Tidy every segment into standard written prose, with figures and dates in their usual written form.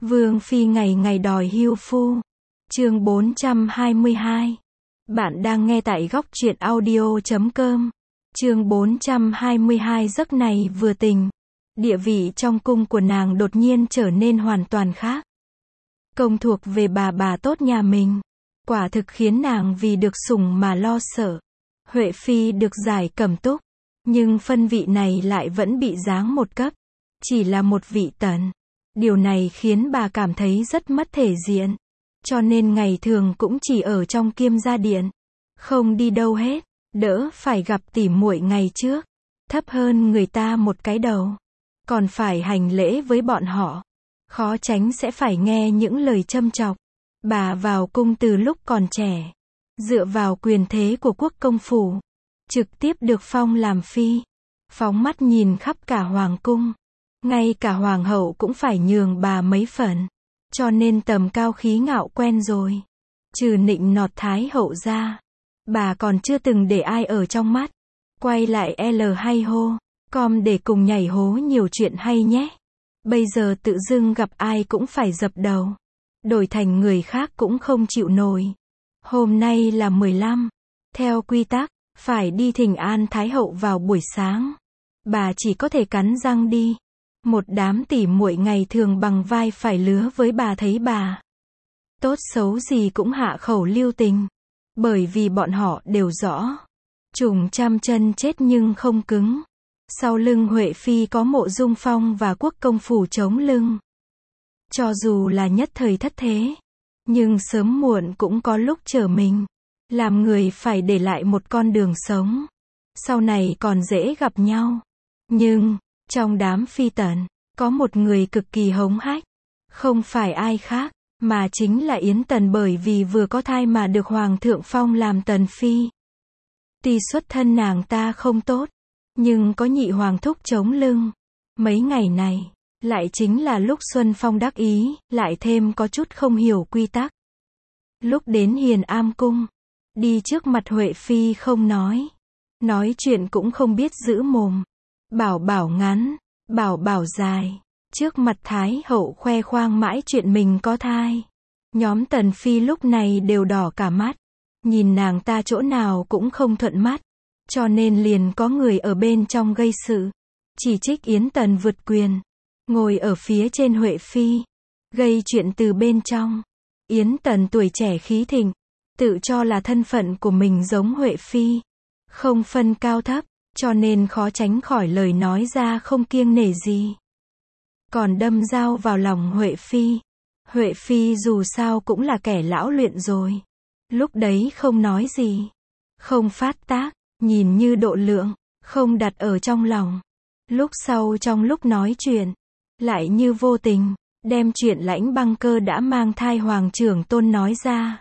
Vương phi ngày ngày đòi hưu phu. Chương 422. Bạn đang nghe tại góc truyện audio.com. Chương 422. Giấc này vừa tỉnh, địa vị trong cung của nàng đột nhiên trở nên hoàn toàn khác. Công thuộc về bà tốt nhà mình, quả thực khiến nàng vì được sủng mà lo sợ. Huệ phi được giải cẩm túc, nhưng phân vị này lại vẫn bị giáng một cấp, chỉ là một vị tần. Điều này khiến bà cảm thấy rất mất thể diện, cho nên ngày thường cũng chỉ ở trong Kiêm gia điện, không đi đâu hết, đỡ phải gặp tỉ muội ngày trước, thấp hơn người ta một cái đầu, còn phải hành lễ với bọn họ, khó tránh sẽ phải nghe những lời châm chọc. Bà vào cung từ lúc còn trẻ, dựa vào quyền thế của quốc công phủ, trực tiếp được phong làm phi, phóng mắt nhìn khắp cả hoàng cung. Ngay cả hoàng hậu cũng phải nhường bà mấy phần, cho nên tầm cao khí ngạo quen rồi. Trừ nịnh nọt thái hậu ra, bà còn chưa từng để ai ở trong mắt. Quay lại L hay hô, com để cùng nhảy hố nhiều chuyện hay nhé. Bây giờ tự dưng gặp ai cũng phải dập đầu, đổi thành người khác cũng không chịu nổi. Hôm nay là 15, theo quy tắc, phải đi thỉnh an thái hậu vào buổi sáng. Bà chỉ có thể cắn răng đi. Một đám tỉ muội ngày thường bằng vai phải lứa với bà thấy bà tốt xấu gì cũng hạ khẩu lưu tình, bởi vì bọn họ đều rõ, trùng trăm chân chết nhưng không cứng. Sau lưng Huệ phi có Mộ Dung Phong và quốc công phủ chống lưng. Cho dù là nhất thời thất thế, nhưng sớm muộn cũng có lúc trở mình. Làm người phải để lại một con đường sống, sau này còn dễ gặp nhau. Nhưng trong đám phi tần, có một người cực kỳ hống hách, không phải ai khác, mà chính là Yến Tần, bởi vì vừa có thai mà được Hoàng thượng phong làm tần phi. Tuy xuất thân nàng ta không tốt, nhưng có nhị hoàng thúc chống lưng. Mấy ngày này, lại chính là lúc Xuân Phong đắc ý, lại thêm có chút không hiểu quy tắc. Lúc đến Hiền Am cung, đi trước mặt Huệ phi không nói chuyện cũng không biết giữ mồm. Bảo bảo ngắn, bảo bảo dài, trước mặt thái hậu khoe khoang mãi chuyện mình có thai. Nhóm tần phi lúc này đều đỏ cả mắt, nhìn nàng ta chỗ nào cũng không thuận mắt, cho nên liền có người ở bên trong gây sự, chỉ trích Yến Tần vượt quyền, ngồi ở phía trên Huệ phi, gây chuyện từ bên trong. Yến Tần tuổi trẻ khí thịnh, tự cho là thân phận của mình giống Huệ phi, không phân cao thấp, cho nên khó tránh khỏi lời nói ra không kiêng nể gì. Còn đâm dao vào lòng Huệ phi. Huệ phi dù sao cũng là kẻ lão luyện rồi, lúc đấy không nói gì, không phát tác, nhìn như độ lượng, không đặt ở trong lòng. Lúc sau trong lúc nói chuyện, lại như vô tình, đem chuyện Lãnh Băng Cơ đã mang thai hoàng trưởng tôn nói ra.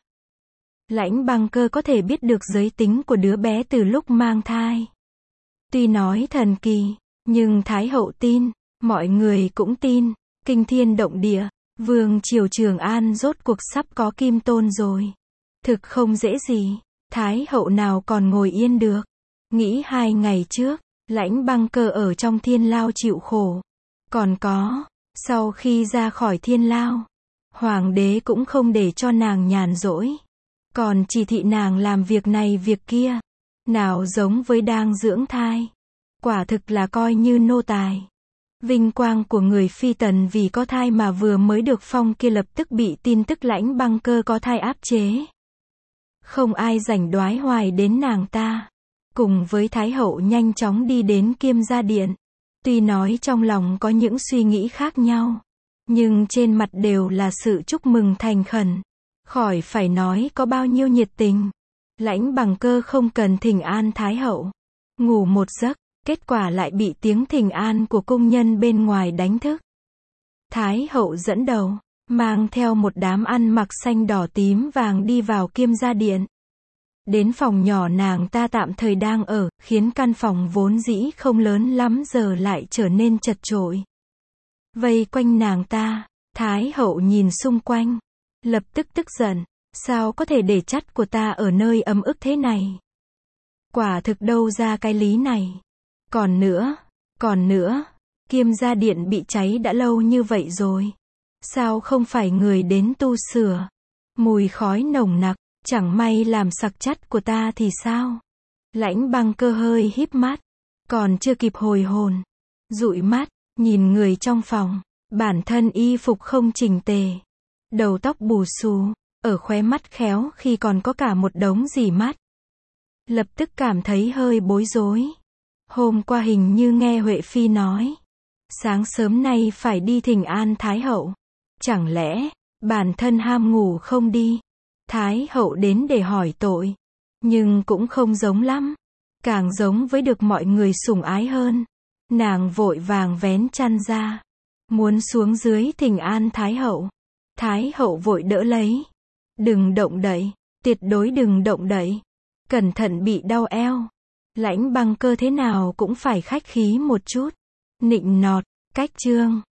Lãnh Băng Cơ có thể biết được giới tính của đứa bé từ lúc mang thai. Tuy nói thần kỳ, nhưng Thái hậu tin, mọi người cũng tin, kinh thiên động địa, vương triều Trường An rốt cuộc sắp có kim tôn rồi. Thực không dễ gì, Thái hậu nào còn ngồi yên được. Nghĩ 2 ngày trước, Lãnh Băng Cơ ở trong thiên lao chịu khổ. Còn có, sau khi ra khỏi thiên lao, hoàng đế cũng không để cho nàng nhàn rỗi, còn chỉ thị nàng làm việc này việc kia. Nào giống với đang dưỡng thai, quả thực là coi như nô tài. Vinh quang của người phi tần vì có thai mà vừa mới được phong kia lập tức bị tin tức Lãnh Băng Cơ có thai áp chế. Không ai rảnh đoái hoài đến nàng ta. Cùng với Thái hậu nhanh chóng đi đến Kiêm gia điện. Tuy nói trong lòng có những suy nghĩ khác nhau, nhưng trên mặt đều là sự chúc mừng thành khẩn. Khỏi phải nói có bao nhiêu nhiệt tình. Lãnh Băng Cơ không cần thỉnh an Thái hậu, ngủ một giấc, kết quả lại bị tiếng thỉnh an của cung nhân bên ngoài đánh thức. Thái hậu dẫn đầu, mang theo một đám ăn mặc xanh đỏ tím vàng đi vào Kiêm gia điện. Đến phòng nhỏ nàng ta tạm thời đang ở, khiến căn phòng vốn dĩ không lớn lắm giờ lại trở nên chật chội. Vây quanh nàng ta, Thái hậu nhìn xung quanh, lập tức tức giận. Sao có thể để chắt của ta ở nơi ấm ức thế này? Quả thực đâu ra cái lý này. Còn nữa, Kiêm gia điện bị cháy đã lâu như vậy rồi. Sao không phải người đến tu sửa? Mùi khói nồng nặc, chẳng may làm sặc chắt của ta thì sao? Lãnh Băng Cơ hơi híp mắt, còn chưa kịp hồi hồn, dụi mắt, nhìn người trong phòng, bản thân y phục không chỉnh tề, đầu tóc bù xù, ở khóe mắt khéo khi còn có cả một đống rỉ mắt. Lập tức cảm thấy hơi bối rối. Hôm qua hình như nghe Huệ Phi nói, sáng sớm nay phải đi thỉnh an Thái Hậu. Chẳng lẽ, bản thân ham ngủ không đi? Thái Hậu đến để hỏi tội. Nhưng cũng không giống lắm. Càng giống với được mọi người sủng ái hơn. Nàng vội vàng vén chăn ra, muốn xuống dưới thỉnh an Thái Hậu. Thái Hậu vội đỡ lấy. Đừng động đậy, tuyệt đối đừng động đậy. Cẩn thận bị đau eo. Lãnh Băng Cơ thế nào cũng phải khách khí một chút. Nịnh nọt, cách trương.